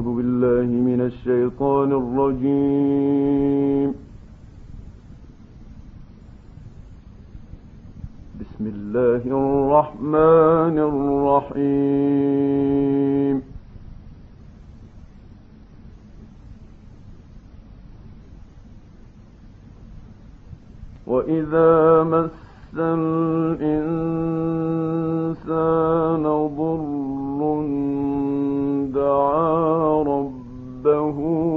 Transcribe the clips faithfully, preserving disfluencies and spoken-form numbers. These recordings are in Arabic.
أعوذ بالله من الشيطان الرجيم. بسم الله الرحمن الرحيم. وإذا مس الإنسان ضر دعا ربه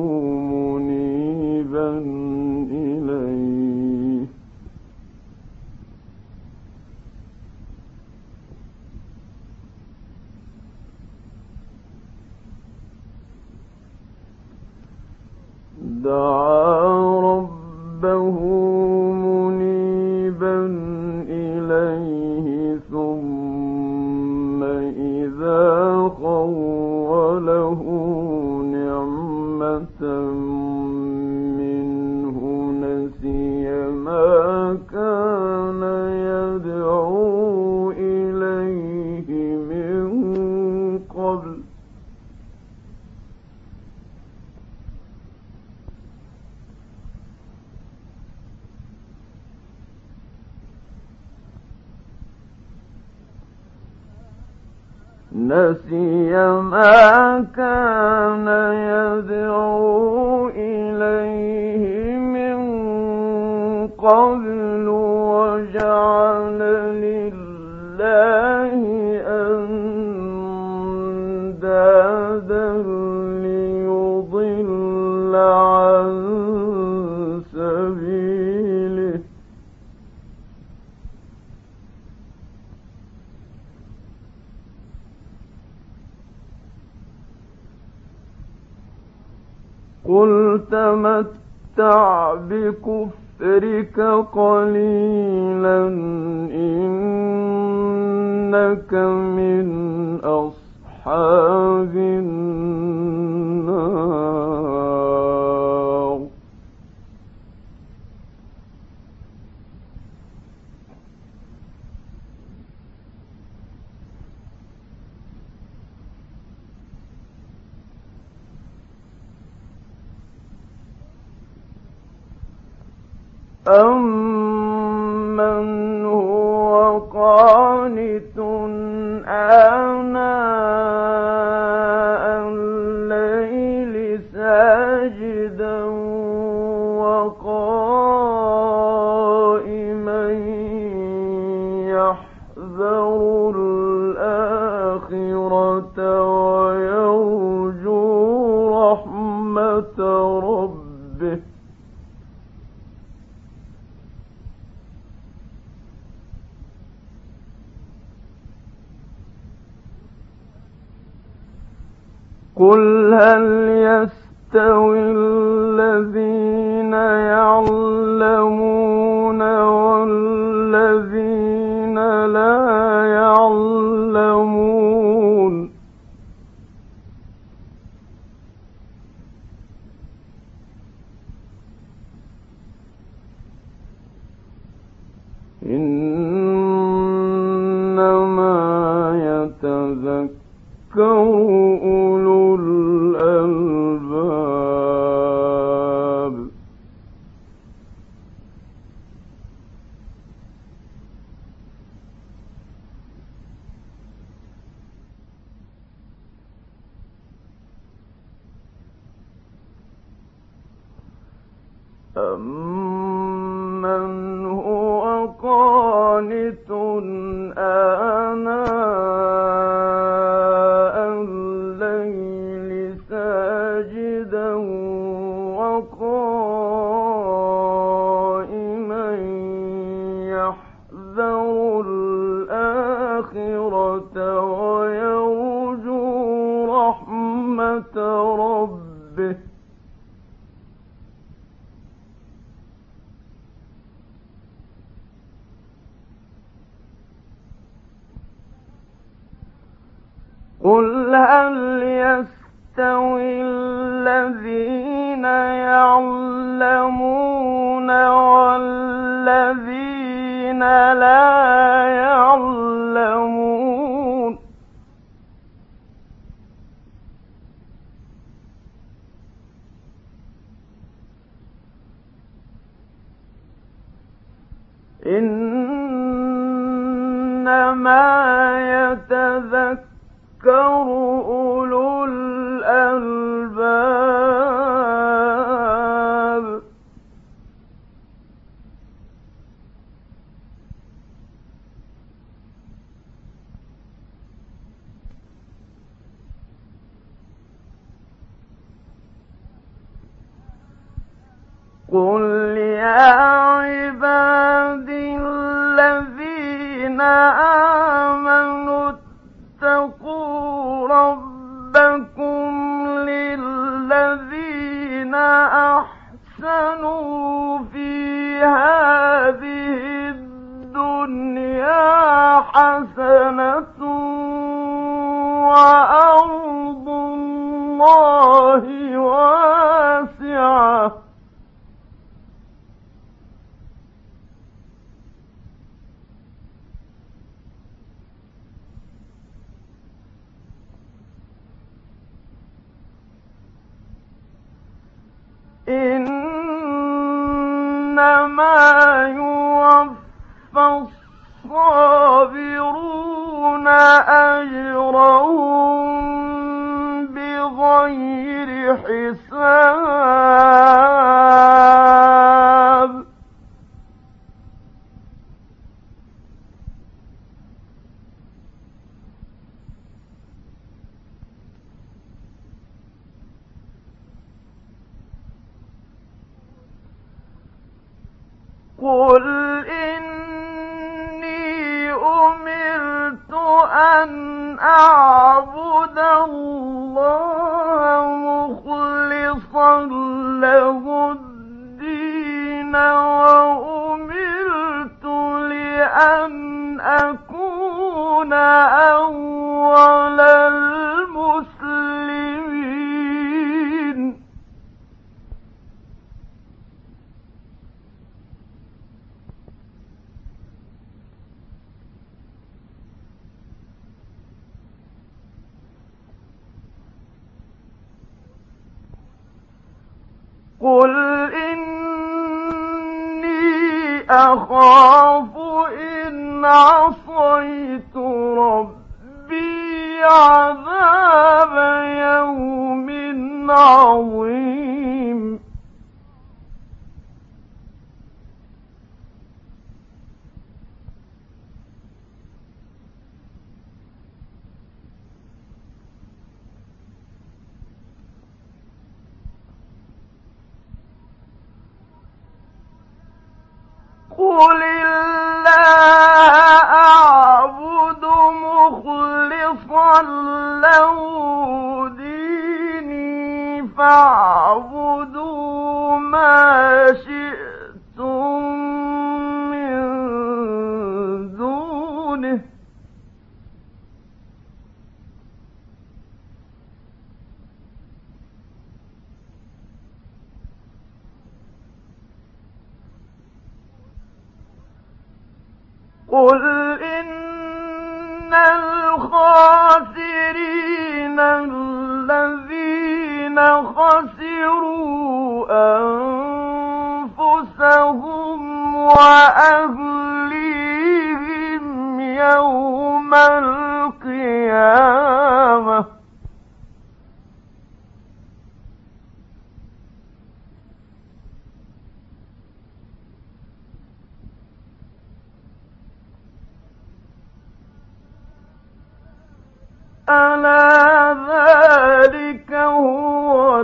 منيبا إليه دعا ربه منيبا إليه ثم إذا خوله نعمة منه نسي ما كان يدعو إليه من قبل نسي ما كان يدعو إليه من قبل وجعل لله أندادا ليضل عن سبيله قل تمتع بكفرك قليلا إنك من أصحاب النار أَمَّنْ هُوَ قَانِتٌ آنَاءَ اللَّيْلِ سَاجِدًا وَقَائِمًا يَحْذَرُ الْآخِرَةَ وَيَرْجُو رَحْمَةَ رَبِّهِ قل هل يستوي الذين يعلمون والذين لا يعلمون إنما يتذكر أولو الألباب أَمَّنْ هُوَ قَانِتٌ آنَاءَ اللَّيْلِ سَاجِدًا وَقَائِمًا يَحْذَرُ الْآخِرَةَ وَيَرْجُو رَحْمَةَ رَبِّهِ قل هل يستوي الذين يعلمون والذين لا يعلمون إنما يتذكر أولو الألباب. قل يا عبادي الذين آمنوا اتقوا ربكم للذين أحسنوا في هذه الدنيا حسنة وأرض الله واسعة إنما يوفى الصابرون أجرهم بغير حساب. قل إني أمرت أن أعبد الله مخلصا له الدين وأمرت لأن أكون أول المسلمين. قل إني أخاف إن عصيت ربي عذاب يوم عظيم. قل الله أعبد مخلصا له ديني فاعبدوا ما شئتم من دونه قل إن الخاسرين الذين خسروا أنفسهم وأهليهم يوم القيامة ألا ذلك هو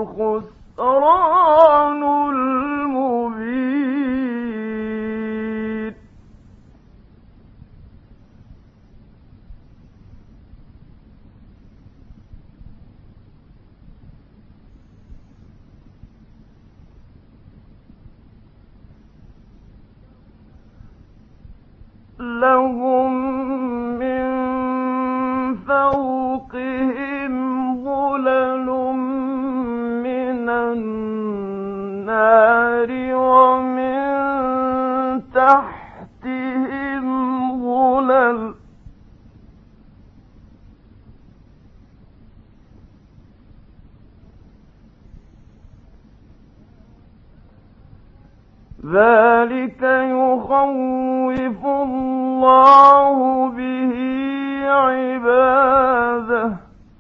الخسران المبين. لهم فوقهم ظلل من النار ومن تحتهم ظلل ذلك يخوف الله به عباده.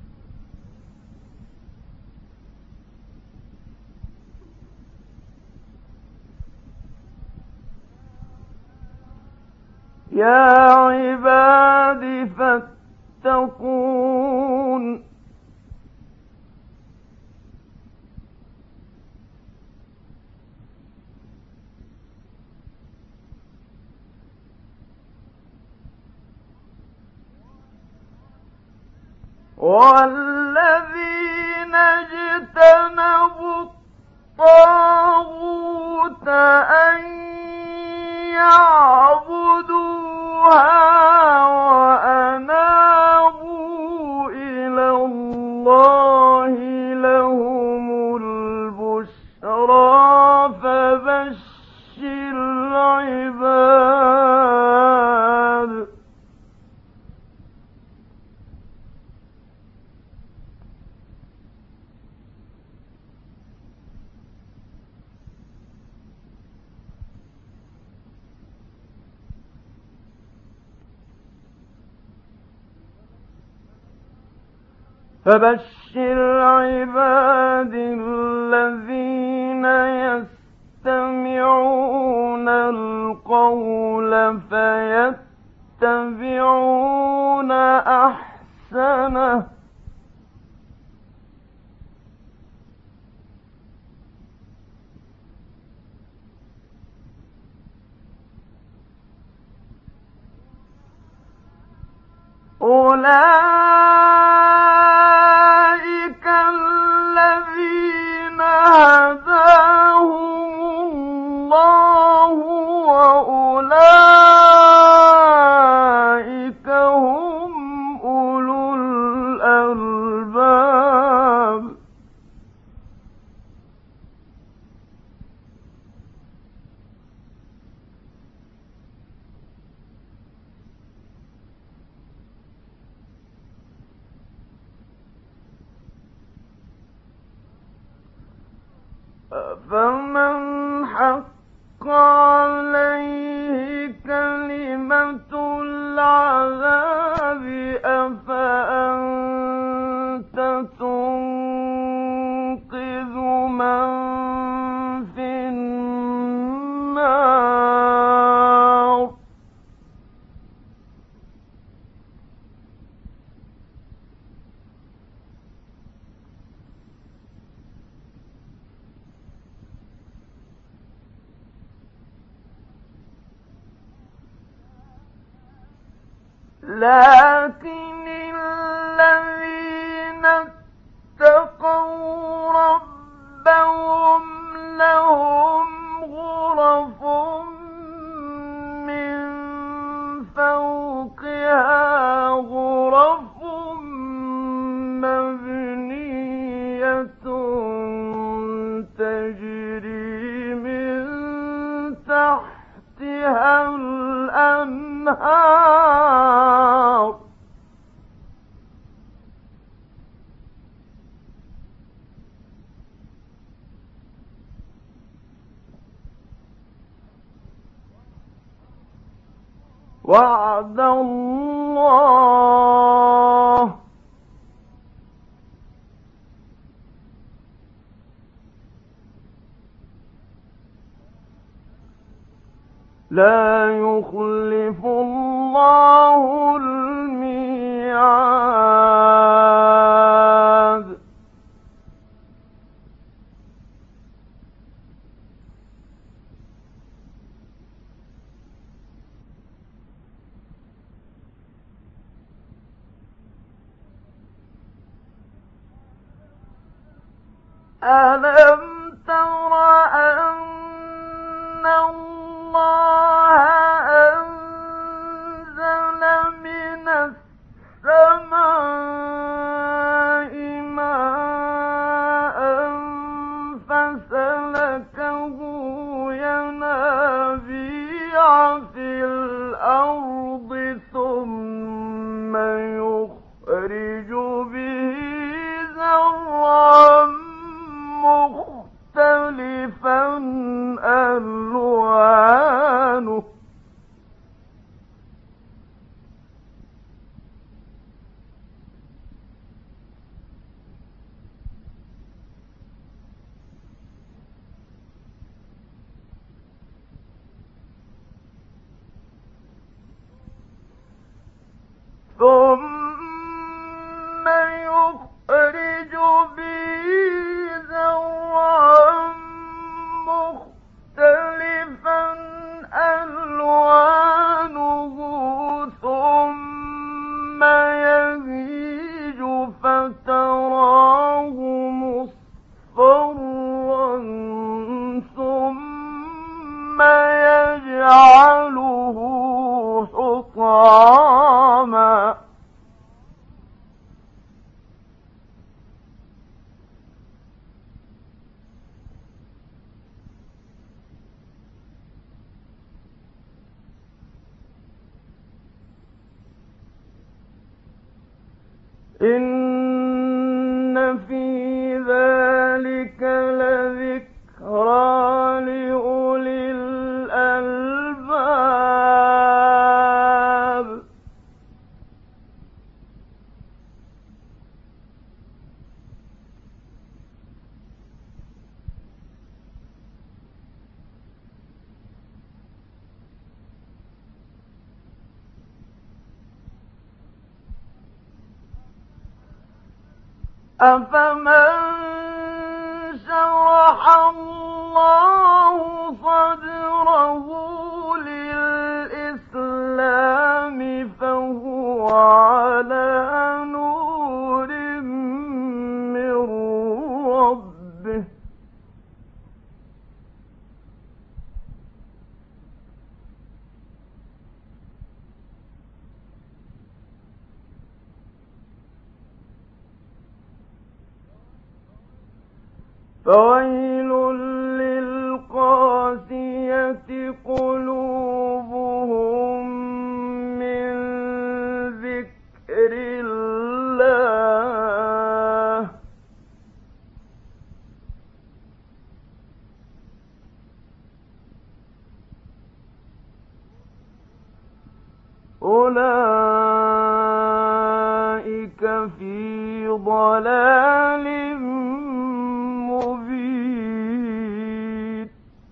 يا عباد فاتقون والذين اجتنبوا الطاغوت أن يعبدوها وأنابوا إلى الله لهم البشرى فبشر عباد. فبشر عباد الذين يستمعون القول فيتبعون أحسنه. أولئك الذين هداهم الله وأولئك هم أولو الألباب. فمن حق عليه كلمة العذاب أفأنت تنقذ من في النار. لكن الذين اتقوا ربهم لهم غرف من فوقها غرف مبنية تجري من تحتها الأنهار. وعد الله لا يخلف الله الميعاد. ألم تر أن الله أنزل من السماء ماء فسلكه ينابيع في الأرض ثم يخرج به زرعا مختلفا إن في ذلك لذكرى لأولي الألباب. أفمن شرح الله صدره للإسلام فهو على نور من ربه فويل للقاسية قلوبهم من ذكر الله أولئك في ضلال مبين.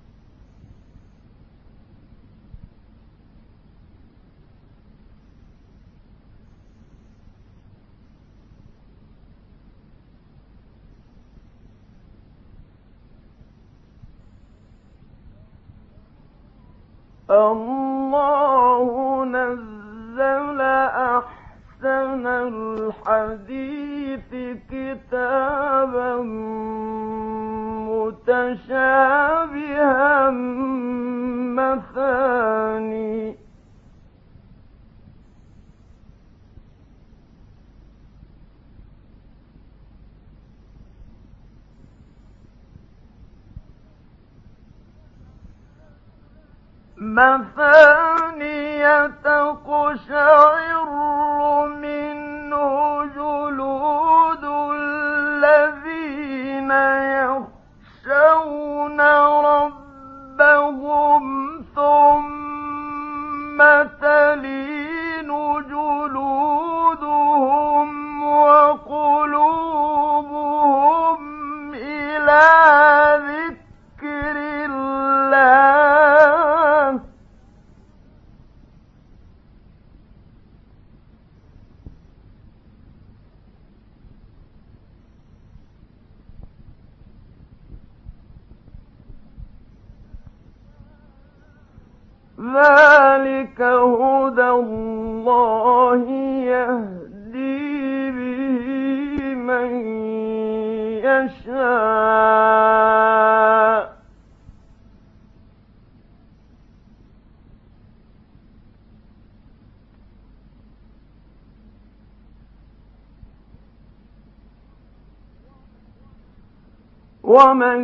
الله نزل أحسن الحديث كتابا متشابها مثاني مثانية تقشعر منه جلود الذين يخشون ربهم ثم تلين جلودهم وقلوبهم إلى ذكر الله ذلك هدى الله يهدي به من يشاء ومن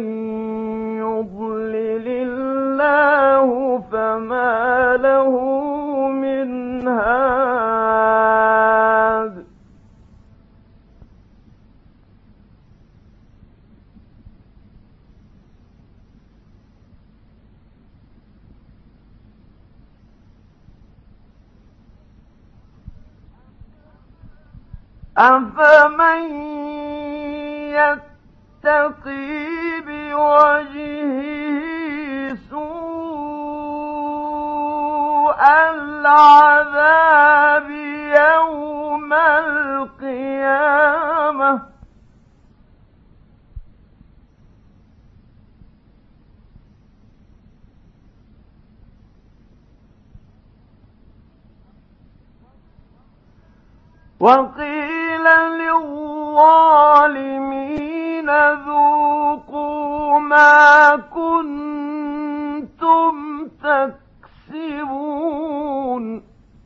يضلل الله فما له من هاد أفمن يتقي بوجهه سوء العذاب يوم القيامة وقيل للظالمين ذوقوا ما كنتم تكسبون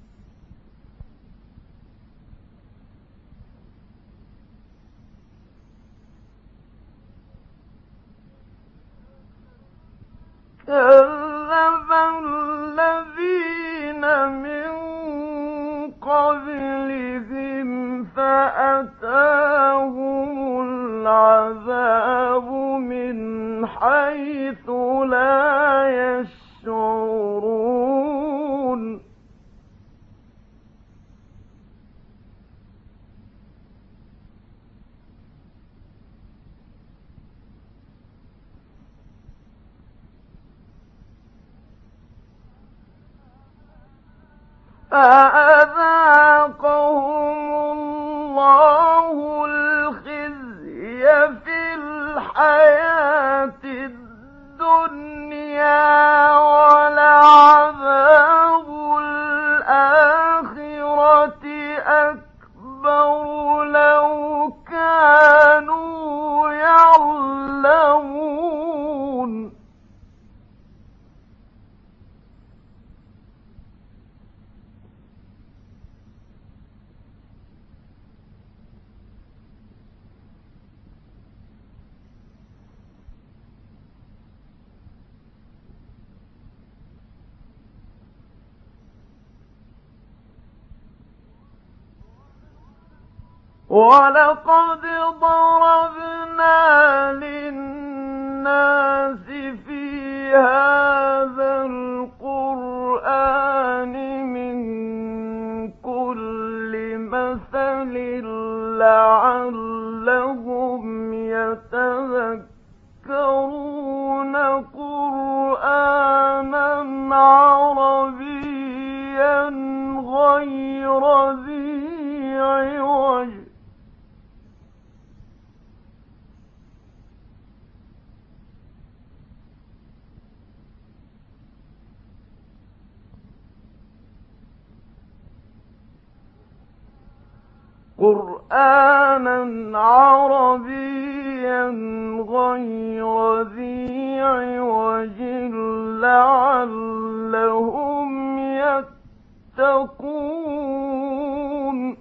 كذب الذين من قبلهم فأتوا العذاب من حيث لا يشعرون فأذاقهم الله الخزي في الحياة الدنيا ولعذاب الآخرة أكبر لو كانوا يعلمون وَلَقَدْ ضَرَبْنَا لِلنَّاسِ فِي هَذَا الْقُرْآنِ مِنْ كُلِّ مَثَلٍ لَعَلَّهُمْ يَتَذَكَّرُونَ قُرْآنًا عَرَبِيًّا غَيْرَ ذِي عِوَجٍ قُرْآنًا عَرَبِيًّا غَيْرَ ذِي عِوَجٍ لَعَلَّهُمْ يَتَّقُونَ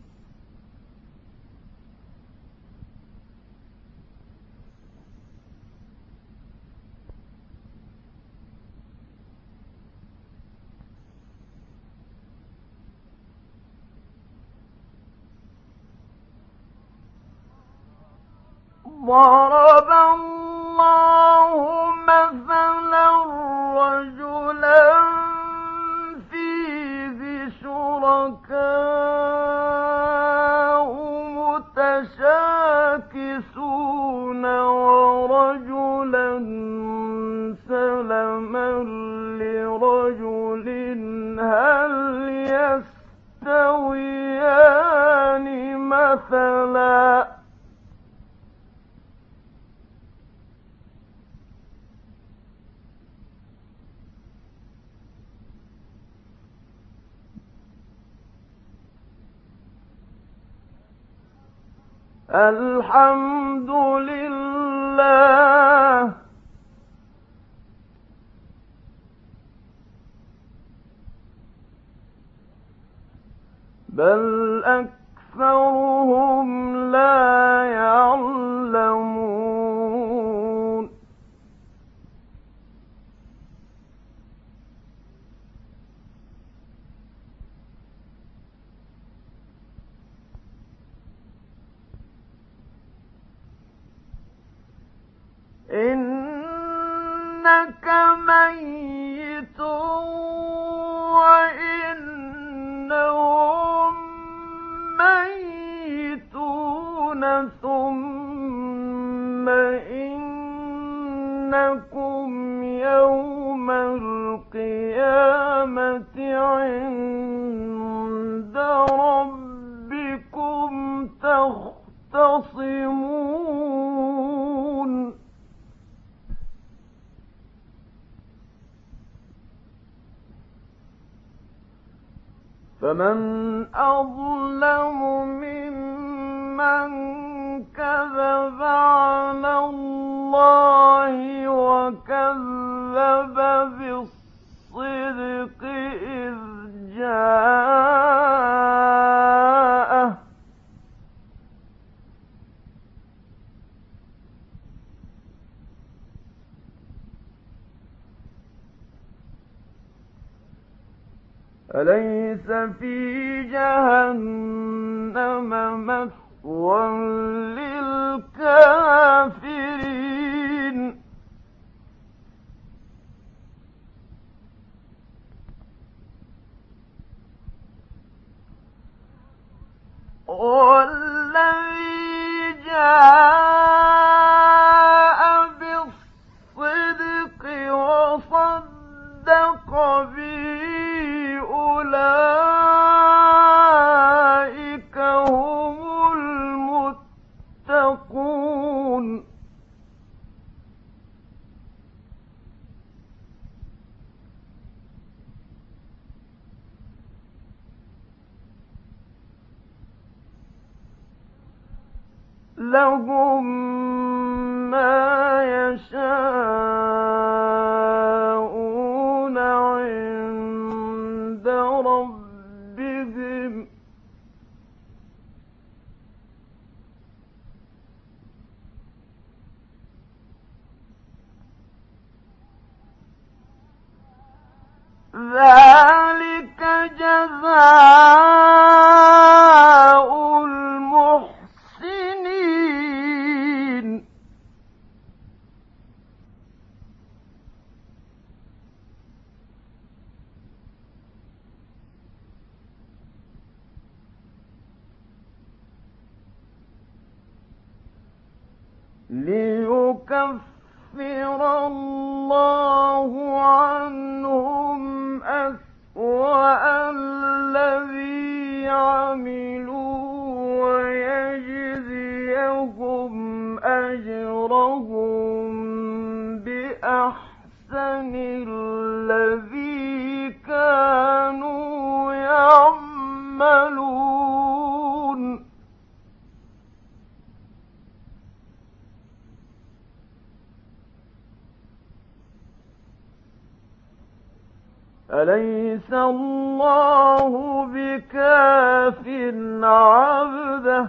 ضرب الله مثلا رجلا فيه شركاء متشاكسون ورجلا سلما لرجل هل يستويان مثلا الحمد لله بل أكثرهم لا يعلمون إنك ميت وإنهم ميتون ثم إنكم يوم القيامة عند ربكم تختصمون فمن أظلم ممن كذب على الله وكذب بالصدق إذ جاءه أليس في جهنم مثوى للمسرفين الكافرين والذي جاء بالصدق وصدق به أولئك هم المتقون لهم ما يشاءون عند ربهم ذلك جزاء المحسنين ليكفر الله عنهم أسوأ الذي عملوا ويجزيهم أجرهم بأحسن الذي كانوا يعملون أليس الله بكاف عبده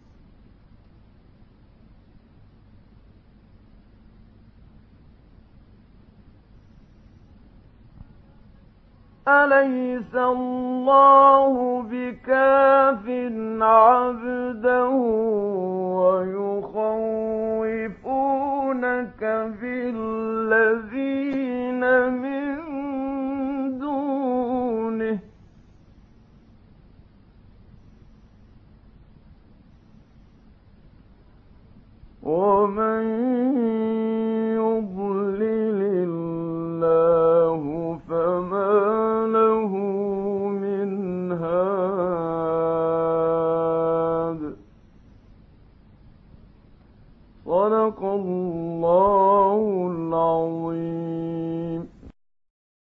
أليس الله بكاف عبده ويخوفونك بالذين من دونه ومن يضلل الله فما له من هاد صدق الله العظيم.